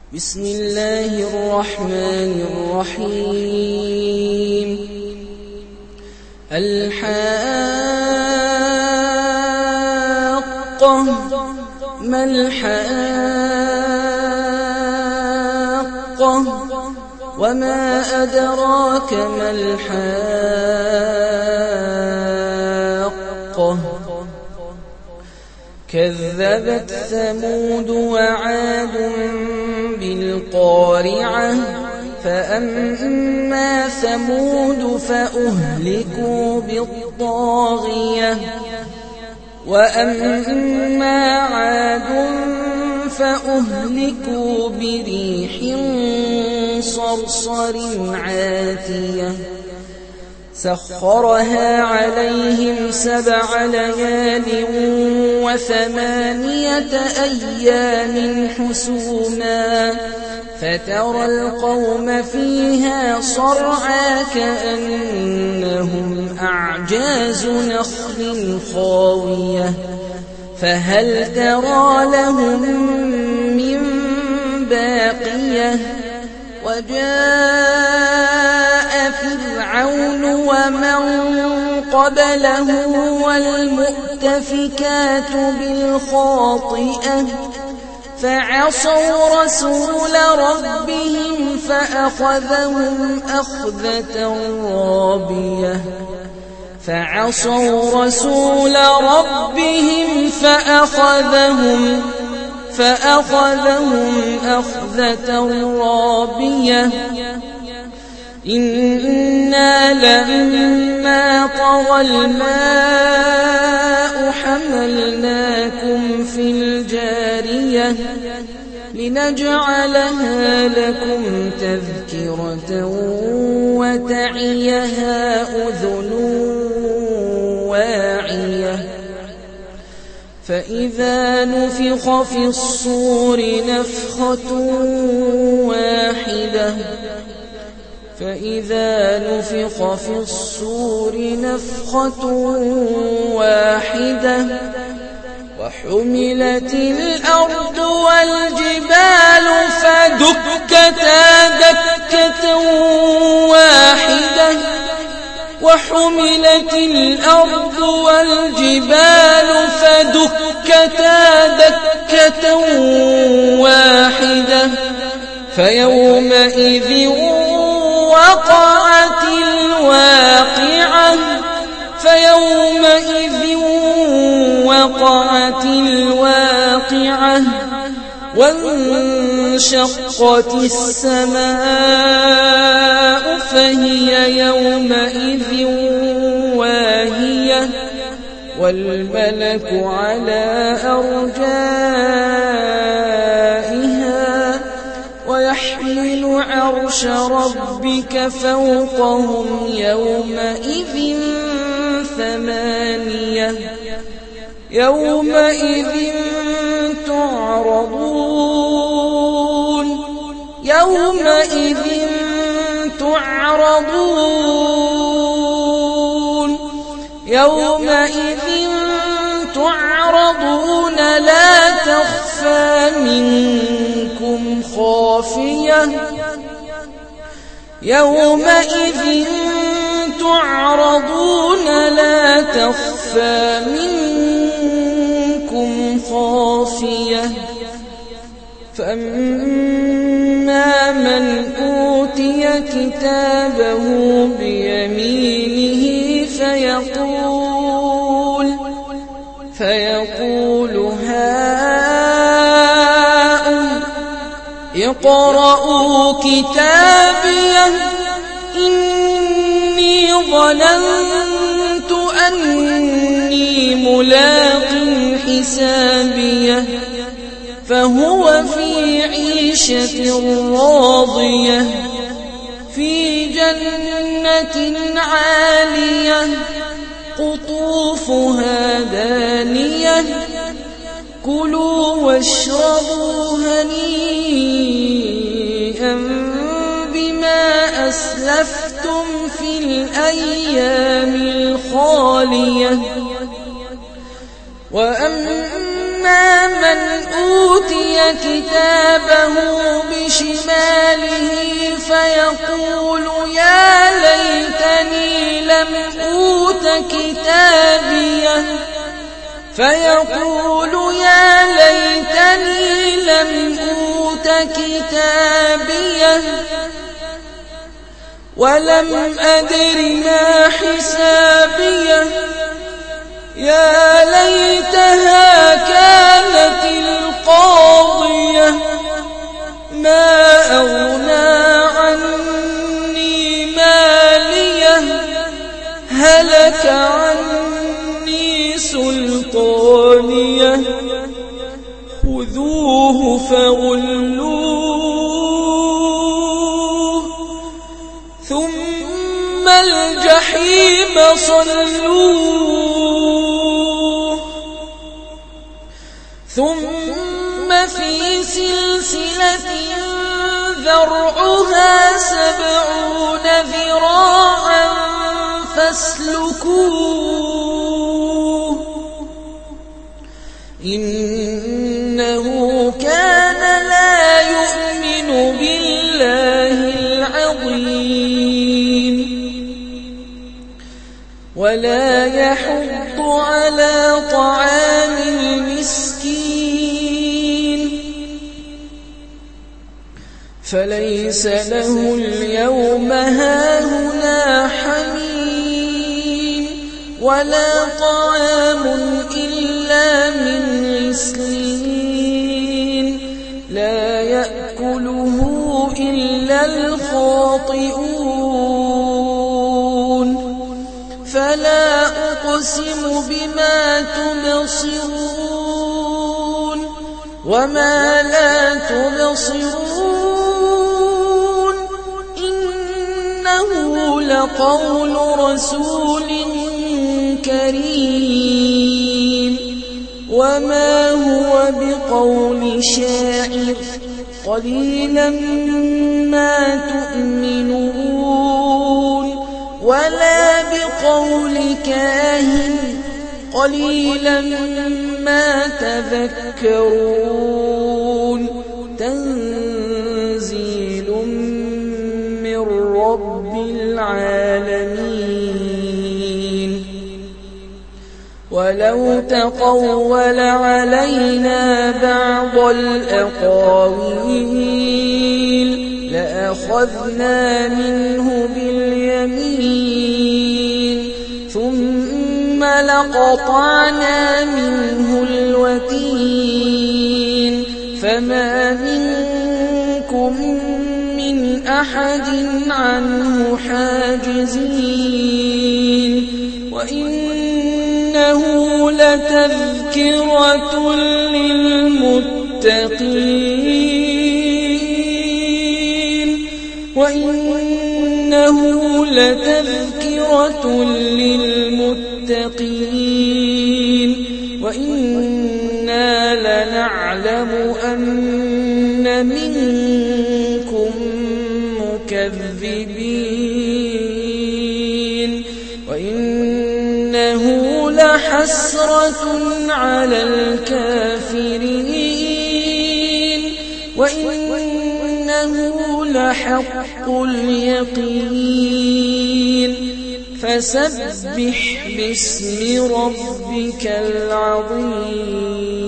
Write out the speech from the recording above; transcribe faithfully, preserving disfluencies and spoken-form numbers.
بسم الله الرحمن الرحيم الحاقة ما الحاقة وما أدراك ما الحاقة كذبت ثمود وعاد بالقارعة فأما ثمود فأهلكوا بالطاغية وأما عاد فأهلكوا بريح صرصر عاتية سخرها عليهم سبع ليال وثمانية أيام حسوما فترى القوم فيها صرعى كأنهم أعجاز نخل خاوية فهل ترى لهم من باقية وجاء فرعون ومن قبله والمؤتفكات بالخاطئة فعصوا رسول ربهم فأخذهم أخذة رابية فعصوا رسول ربهم فأخذهم فأخذهم أخذة رابية إنا لما طغى الماء حملناكم في الجارية لنجعلها لكم تذكرة وتعيها أذن واعية فإذا نفخ في الصور نفخة واحدة فإذا نفخ في الصور نفخة واحدة وحملت الأرض والجبال فدكتا دكة واحدة وحملت الأرض والجبال فدكتا دكة واحدة فيومئذ وقعت الواقعة فيومئذ وقعت الواقعة وانشقت السماء فهي يومئذ واهية والملك على أرجائها ويحمل عرش ربك فوقهم يومئذ ثمانية يومئذ تعرضون يومئذ تعرضون يومئذ تعرضون لا تخفى منكم خافية يومئذ تعرضون لا تخفى منكم خافية فأما من أوتي كتابه بيمينه فيقول فيقول هاؤم اقرءوا كتابيه إني ظننت أني ملاق حسابيه فهو في عيشة راضية في جنة عالية قطوفها دانية كلوا واشربوا هنيئا بما أسلفتم في الأيام الخالية وأما من أوتي كتابه بشماله فيقول يا ليتني لم أوت كتابيه فيقول يا ليتني لم أوت كتابيه ولم أدر ما حسابيه يا ليتها كانت القاضية ما أغنى عني ماليه هلك عني سلطانيه خذوه فغلوه ثم الجحيم صلوه ثم في سلسلة ذرعها سبعون ذراعا فاسلكوه إنه كان لا يؤمن بالله العظيم ولا يحض على طعام المسكين فليس له اليوم هاهنا حميم ولا طعام إلا من غسلين لا يأكله إلا الخاطئون فلا أقسم بما تبصرون وما لا تبصرون إنه لقول رسول كريم وما هو بقول شاعر قليلا ما تؤمنون ولا بقول كاهن قليلا ما تذكرون تنزيل من رب العالمين ولو تقول علينا بعض الأقاويل لأخذنا منه باليمين ثم لقطعنا منه الوتين فما منكم من أحد عنه حاجزين وإنه لتذكرة للمتقين وإنه لتذكرة للمتقين وإنا لنعلم أن منكم مكذبين وإنه لحسرة على الكافرين وإنه لحق اليقين فسبح باسم ربك العظيم.